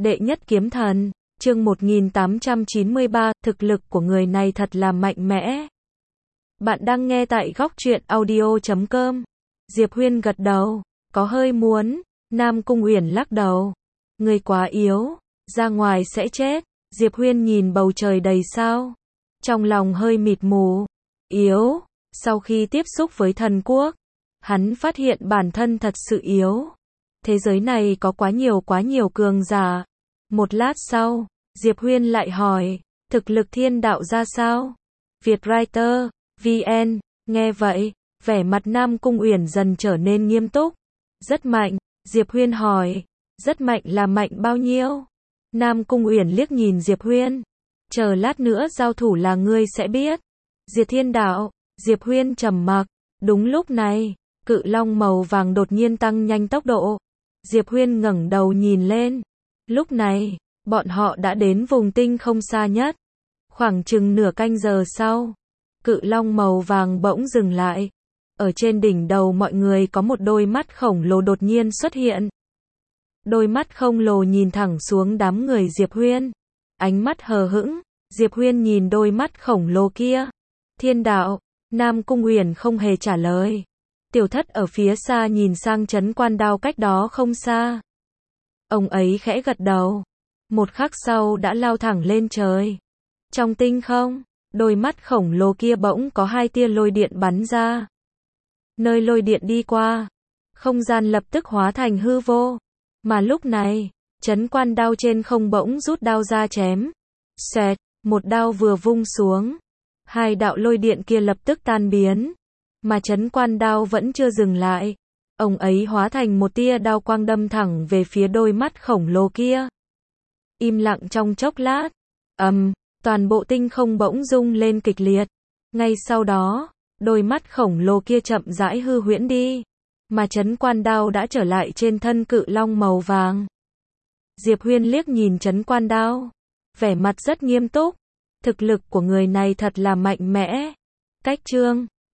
Đệ nhất kiếm thần, chương 1893, thực lực của người này thật là mạnh mẽ. Bạn đang nghe tại góc truyện audio.com. Diệp Huyên gật đầu, có hơi muốn. Nam Cung Uyển lắc đầu, người quá yếu, ra ngoài sẽ chết. Diệp Huyên nhìn bầu trời đầy sao, trong lòng hơi mịt mù. Yếu, sau khi tiếp xúc với thần quốc, hắn phát hiện bản thân thật sự yếu. Thế giới này có quá nhiều cường giả. Một lát sau, Diệp Huyên lại hỏi, thực lực thiên đạo ra sao? Vietwriter, VN, nghe vậy, vẻ mặt Nam Cung Uyển dần trở nên nghiêm túc. Rất mạnh, Diệp Huyên hỏi, rất mạnh là mạnh bao nhiêu? Nam Cung Uyển liếc nhìn Diệp Huyên, chờ lát nữa giao thủ là ngươi sẽ biết. Diệt thiên đạo, Diệp Huyên trầm mặc. Đúng lúc này, cự long màu vàng đột nhiên tăng nhanh tốc độ. Diệp Huyên ngẩng đầu nhìn lên. Lúc này, bọn họ đã đến vùng tinh không xa nhất. Khoảng chừng nửa canh giờ sau, cự long màu vàng bỗng dừng lại. Ở trên đỉnh đầu mọi người có một đôi mắt khổng lồ đột nhiên xuất hiện. Đôi mắt khổng lồ nhìn thẳng xuống đám người Diệp Huyên. Ánh mắt hờ hững, Diệp Huyên nhìn đôi mắt khổng lồ kia. Thiên đạo, Nam Cung Uyển không hề trả lời. Tiểu Thất ở phía xa nhìn sang Trấn Quan Đao cách đó không xa. Ông ấy khẽ gật đầu. Một khắc sau đã lao thẳng lên trời. Trong tinh không, đôi mắt khổng lồ kia bỗng có hai tia lôi điện bắn ra. Nơi lôi điện đi qua, không gian lập tức hóa thành hư vô. Mà lúc này, Trấn Quan Đao trên không bỗng rút đao ra chém. Xoẹt, một đao vừa vung xuống. Hai đạo lôi điện kia lập tức tan biến. Mà Trấn Quan Đao vẫn chưa dừng lại. Ông ấy hóa thành một tia đao quang đâm thẳng về phía đôi mắt khổng lồ kia. Im lặng trong chốc lát. Toàn bộ tinh không bỗng rung lên kịch liệt. Ngay sau đó, đôi mắt khổng lồ kia chậm rãi hư huyễn đi. Mà Trấn Quan Đao đã trở lại trên thân cự long màu vàng. Diệp Huyên liếc nhìn Trấn Quan Đao, vẻ mặt rất nghiêm túc. Thực lực của người này thật là mạnh mẽ. Cách chương